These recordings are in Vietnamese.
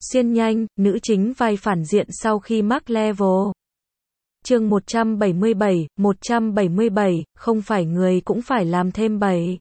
Xuyên nhanh, nữ chính vai phản diện sau khi mắc level. Chương 177, không phải người cũng phải làm thêm bậy.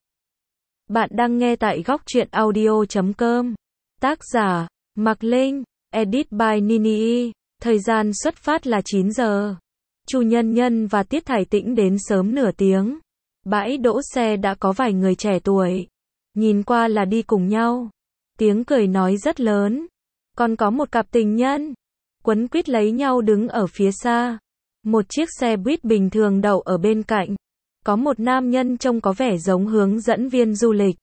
Bạn đang nghe tại góc truyện audio.com. Tác giả, Mạc Linh, edit by Nini. Thời gian xuất phát là 9 giờ. Chu Nhân Nhân và Tiết Thải Tĩnh đến sớm nửa tiếng. Bãi đỗ xe đã có vài người trẻ tuổi. Nhìn qua là đi cùng nhau. Tiếng cười nói rất lớn. Còn có một cặp tình nhân quấn quýt lấy nhau đứng ở phía xa. Một chiếc xe buýt bình thường đậu ở bên cạnh. Có một nam nhân trông có vẻ giống hướng dẫn viên du lịch.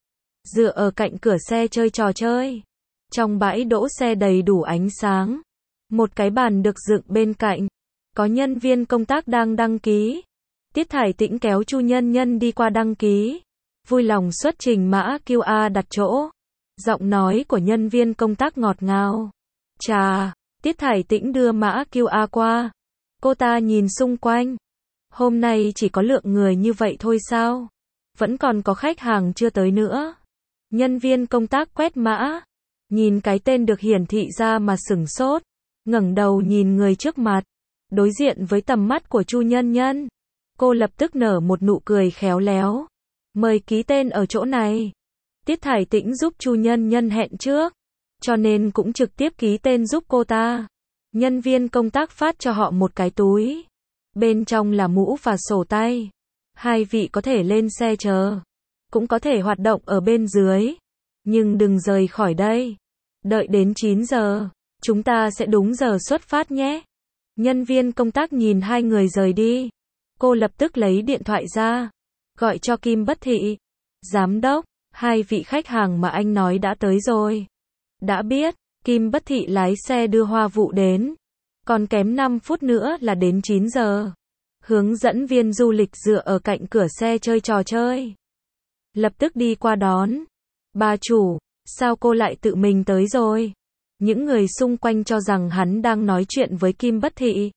Dựa ở cạnh cửa xe chơi trò chơi. Trong bãi đỗ xe đầy đủ ánh sáng. Một cái bàn được dựng bên cạnh. Có nhân viên công tác đang đăng ký. Tiết Thải Tĩnh kéo Chu Nhân Nhân đi qua đăng ký. Vui lòng xuất trình mã QR đặt chỗ. Giọng nói của nhân viên công tác ngọt ngào. Chà, Tiết Thải Tĩnh đưa mã QR qua. Cô ta nhìn xung quanh. Hôm nay chỉ có lượng người như vậy thôi sao? Vẫn còn có khách hàng chưa tới nữa. Nhân viên công tác quét mã. Nhìn cái tên được hiển thị ra mà sửng sốt. Ngẩng đầu nhìn người trước mặt. Đối diện với tầm mắt của Chu Nhân Nhân. Cô lập tức nở một nụ cười khéo léo. Mời ký tên ở chỗ này. Tiết Thải Tĩnh giúp Chu Nhân Nhân hẹn trước. Cho nên cũng trực tiếp ký tên giúp cô ta. Nhân viên công tác phát cho họ một cái túi. Bên trong là mũ và sổ tay. Hai vị có thể lên xe chờ. Cũng có thể hoạt động ở bên dưới. Nhưng đừng rời khỏi đây. Đợi đến 9 giờ. Chúng ta sẽ đúng giờ xuất phát nhé. Nhân viên công tác nhìn hai người rời đi. Cô lập tức lấy điện thoại ra. Gọi cho Kim Bất Thị. Giám đốc, hai vị khách hàng mà anh nói đã tới rồi. Đã biết. Kim Bất Thị lái xe đưa Hoa Vụ đến. Còn kém 5 phút nữa là đến 9 giờ. Hướng dẫn viên du lịch dựa ở cạnh cửa xe chơi trò chơi. Lập tức đi qua đón. Bà chủ, sao cô lại tự mình tới rồi? Những người xung quanh cho rằng hắn đang nói chuyện với Kim Bất Thị.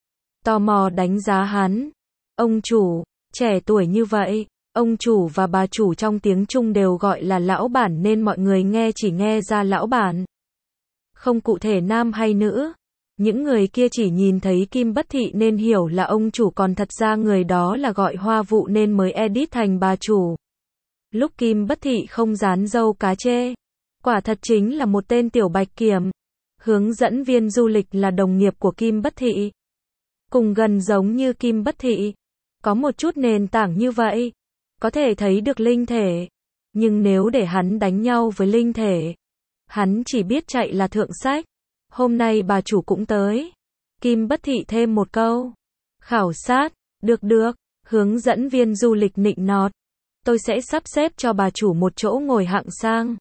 Tò mò đánh giá hắn. Ông chủ, trẻ tuổi như vậy. Ông chủ và bà chủ trong tiếng Trung đều gọi là lão bản nên mọi người chỉ nghe ra lão bản. Không cụ thể nam hay nữ. Những người kia chỉ nhìn thấy Kim Bất Thị nên hiểu là ông chủ, còn thật ra người đó là gọi Hoa Vụ nên mới edit thành bà chủ. Lúc Kim Bất Thị không dán dâu cá chê. Quả thật chính là một tên tiểu bạch kiểm. Hướng dẫn viên du lịch là đồng nghiệp của Kim Bất Thị. Cùng gần giống như Kim Bất Thị. Có một chút nền tảng như vậy. Có thể thấy được linh thể. Nhưng nếu để hắn đánh nhau với linh thể, hắn chỉ biết chạy là thượng sách. Hôm nay bà chủ cũng tới. Kim Bất Thị thêm một câu. Khảo sát, được. Hướng dẫn viên du lịch nịnh nọt. Tôi sẽ sắp xếp cho bà chủ một chỗ ngồi hạng sang.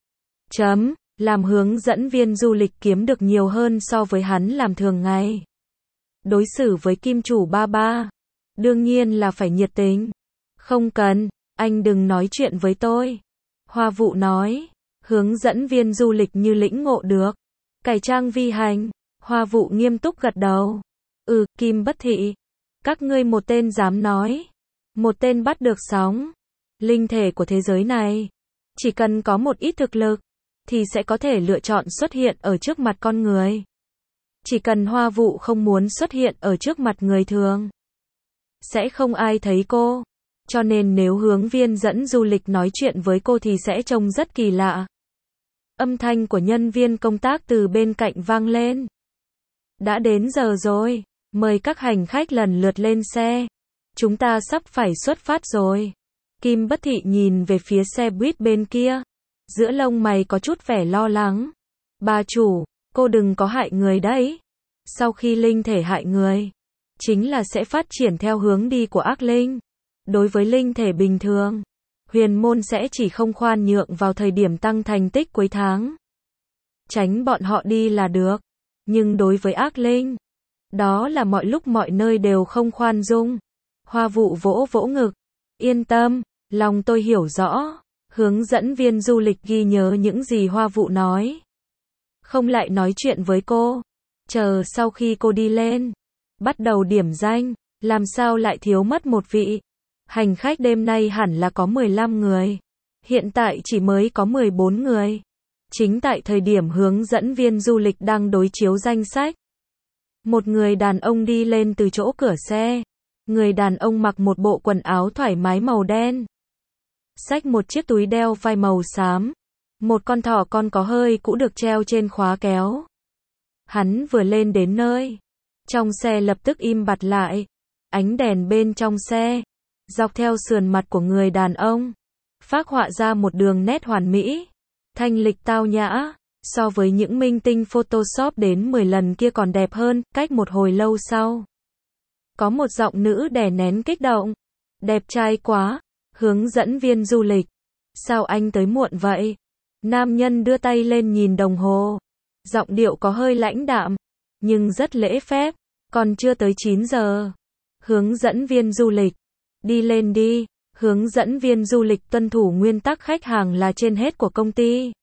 Làm hướng dẫn viên du lịch kiếm được nhiều hơn so với hắn làm thường ngày. Đối xử với Kim chủ ba. Đương nhiên là phải nhiệt tình. Không cần, anh đừng nói chuyện với tôi. Hoa Vụ nói. Hướng dẫn viên du lịch như lĩnh ngộ được. Cải trang vi hành. Hoa Vụ nghiêm túc gật đầu. Kim Bất Thị. Các ngươi một tên dám nói. Một tên bắt được sóng. Linh thể của thế giới này. Chỉ cần có một ít thực lực. Thì sẽ có thể lựa chọn xuất hiện ở trước mặt con người. Chỉ cần Hoa Vụ không muốn xuất hiện ở trước mặt người thường. Sẽ không ai thấy cô. Cho nên nếu hướng viên dẫn du lịch nói chuyện với cô thì sẽ trông rất kỳ lạ. Âm thanh của nhân viên công tác từ bên cạnh vang lên. Đã đến giờ rồi. Mời các hành khách lần lượt lên xe. Chúng ta sắp phải xuất phát rồi. Kim Bất Thị nhìn về phía xe buýt bên kia. Giữa lông mày có chút vẻ lo lắng. Bà chủ, cô đừng có hại người đấy. Sau khi linh thể hại người, chính là sẽ phát triển theo hướng đi của ác linh. Đối với linh thể bình thường, huyền môn sẽ chỉ không khoan nhượng vào thời điểm tăng thành tích cuối tháng. Tránh bọn họ đi là được. Nhưng đối với ác linh, đó là mọi lúc mọi nơi đều không khoan dung. Hoa Vụ vỗ ngực. Yên tâm, lòng tôi hiểu rõ. Hướng dẫn viên du lịch ghi nhớ những gì Hoa Vụ nói. Không lại nói chuyện với cô. Chờ sau khi cô đi lên. Bắt đầu điểm danh. Làm sao lại thiếu mất một vị. Hành khách đêm nay hẳn là có 15 người. Hiện tại chỉ mới có 14 người. Chính tại thời điểm hướng dẫn viên du lịch đang đối chiếu danh sách, một người đàn ông đi lên từ chỗ cửa xe. Người đàn ông mặc một bộ quần áo thoải mái màu đen, xách một chiếc túi đeo vai màu xám. Một con thỏ con có hơi cũ được treo trên khóa kéo. Hắn vừa lên đến nơi, trong xe lập tức im bặt lại. Ánh đèn bên trong xe, dọc theo sườn mặt của người đàn ông, phác họa ra một đường nét hoàn mỹ, thanh lịch tao nhã, so với những minh tinh Photoshop đến 10 lần kia còn đẹp hơn. Cách một hồi lâu sau, có một giọng nữ đè nén kích động. Đẹp trai quá, hướng dẫn viên du lịch. Sao anh tới muộn vậy? Nam nhân đưa tay lên nhìn đồng hồ. Giọng điệu có hơi lãnh đạm, nhưng rất lễ phép. Còn chưa tới 9 giờ. Hướng dẫn viên du lịch. Đi lên đi. Hướng dẫn viên du lịch tuân thủ nguyên tắc khách hàng là trên hết của công ty.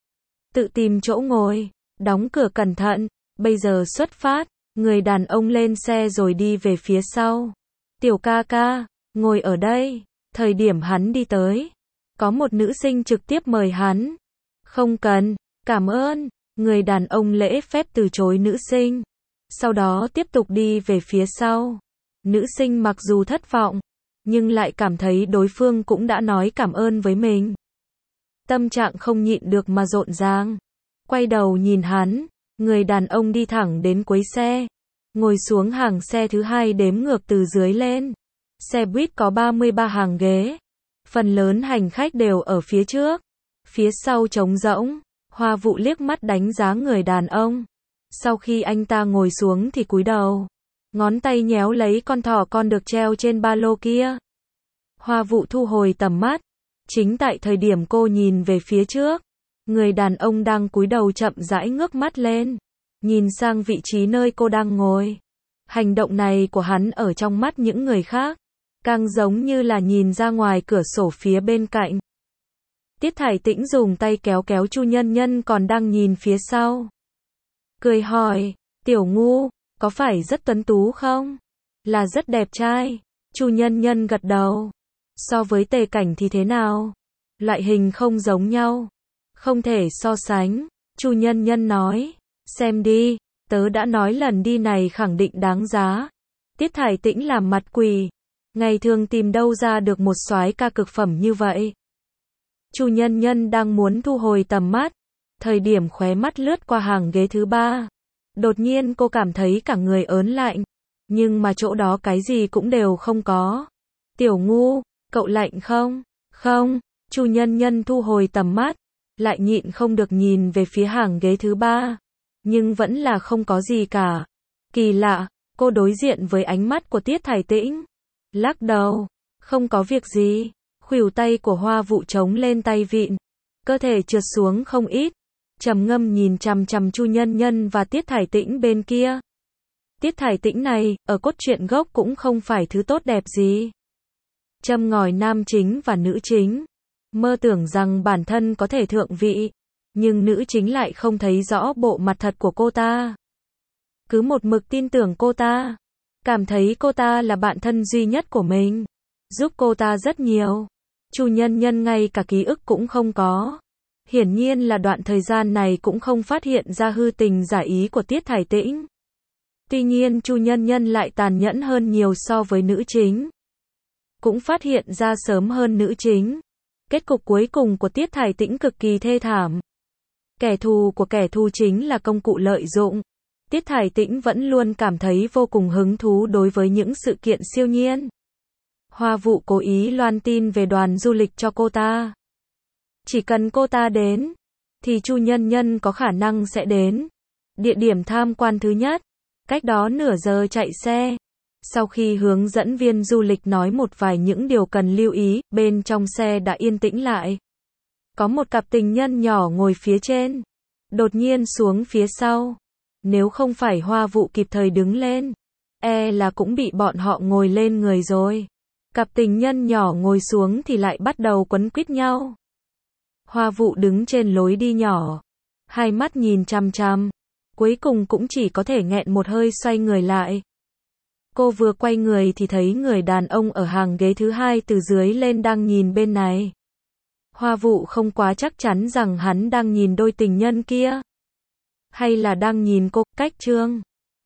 Tự tìm chỗ ngồi. Đóng cửa cẩn thận. Bây giờ xuất phát. Người đàn ông lên xe rồi đi về phía sau. Tiểu ca ca, ngồi ở đây. Thời điểm hắn đi tới, có một nữ sinh trực tiếp mời hắn. Không cần, cảm ơn. Người đàn ông lễ phép từ chối nữ sinh. Sau đó tiếp tục đi về phía sau. Nữ sinh mặc dù thất vọng, nhưng lại cảm thấy đối phương cũng đã nói cảm ơn với mình. Tâm trạng không nhịn được mà rộn ràng. Quay đầu nhìn hắn, người đàn ông đi thẳng đến cuối xe. Ngồi xuống hàng xe thứ hai đếm ngược từ dưới lên. Xe buýt có 33 hàng ghế. Phần lớn hành khách đều ở phía trước. Phía sau trống rỗng. Hoa Vụ liếc mắt đánh giá người đàn ông. Sau khi anh ta ngồi xuống thì cúi đầu. Ngón tay nhéo lấy con thỏ con được treo trên ba lô kia. Hoa Vụ thu hồi tầm mắt. Chính tại thời điểm cô nhìn về phía trước, người đàn ông đang cúi đầu chậm rãi ngước mắt lên, nhìn sang vị trí nơi cô đang ngồi. Hành động này của hắn ở trong mắt những người khác, càng giống như là nhìn ra ngoài cửa sổ phía bên cạnh. Tiết Thải Tĩnh dùng tay kéo kéo Chu Nhân Nhân còn đang nhìn phía sau. Cười hỏi, Tiểu Ngu, có phải rất tuấn tú không? Là rất đẹp trai. Chu Nhân Nhân gật đầu. So với Tề Cảnh thì thế nào? Loại hình không giống nhau. Không thể so sánh. Chu Nhân Nhân nói. Xem đi, tớ đã nói lần đi này khẳng định đáng giá. Tiết Thải Tĩnh làm mặt quỳ. Ngày thường tìm đâu ra được một soái ca cực phẩm như vậy. Chu Nhân Nhân đang muốn thu hồi tầm mắt. Thời điểm khóe mắt lướt qua hàng ghế thứ ba. Đột nhiên cô cảm thấy cả người ớn lạnh. Nhưng mà chỗ đó cái gì cũng đều không có. Tiểu Ngu, cậu lạnh không? Không. Chu Nhân Nhân thu hồi tầm mắt. Lại nhịn không được nhìn về phía hàng ghế thứ ba. Nhưng vẫn là không có gì cả. Kỳ lạ, cô đối diện với ánh mắt của Tiết Thải Tĩnh. Lắc đầu. Không có việc gì. Khuỷu tay của Hoa Vụ trống lên tay vịn. Cơ thể trượt xuống không ít. Trầm ngâm nhìn chằm chằm Chu Nhân Nhân và Tiết Thải Tĩnh bên kia. Tiết Thải Tĩnh này, ở cốt truyện gốc cũng không phải thứ tốt đẹp gì. Châm ngòi nam chính và nữ chính. Mơ tưởng rằng bản thân có thể thượng vị. Nhưng nữ chính lại không thấy rõ bộ mặt thật của cô ta. Cứ một mực tin tưởng cô ta. Cảm thấy cô ta là bạn thân duy nhất của mình. Giúp cô ta rất nhiều. Chu Nhân Nhân ngay cả ký ức cũng không có. Hiển nhiên là đoạn thời gian này cũng không phát hiện ra hư tình giả ý của Tiết Thải Tĩnh. Tuy nhiên Chu Nhân Nhân lại tàn nhẫn hơn nhiều so với nữ chính. Cũng phát hiện ra sớm hơn nữ chính. Kết cục cuối cùng của Tiết Thải Tĩnh cực kỳ thê thảm. Kẻ thù của kẻ thù chính là công cụ lợi dụng. Tiết Thải Tĩnh vẫn luôn cảm thấy vô cùng hứng thú đối với những sự kiện siêu nhiên. Hoa Vụ cố ý loan tin về đoàn du lịch cho cô ta. Chỉ cần cô ta đến, thì Chu Nhân Nhân có khả năng sẽ đến. Địa điểm tham quan thứ nhất, cách đó nửa giờ chạy xe. Sau khi hướng dẫn viên du lịch nói một vài những điều cần lưu ý, bên trong xe đã yên tĩnh lại. Có một cặp tình nhân nhỏ ngồi phía trên, đột nhiên xuống phía sau. Nếu không phải Hoa Vụ kịp thời đứng lên, là cũng bị bọn họ ngồi lên người rồi. Cặp tình nhân nhỏ ngồi xuống thì lại bắt đầu quấn quýt nhau. Hoa Vụ đứng trên lối đi nhỏ, hai mắt nhìn chằm chằm, cuối cùng cũng chỉ có thể nghẹn một hơi xoay người lại. Cô vừa quay người thì thấy người đàn ông ở hàng ghế thứ hai từ dưới lên đang nhìn bên này. Hoa Vụ không quá chắc chắn rằng hắn đang nhìn đôi tình nhân kia. Hay là đang nhìn cô, Cách Trương.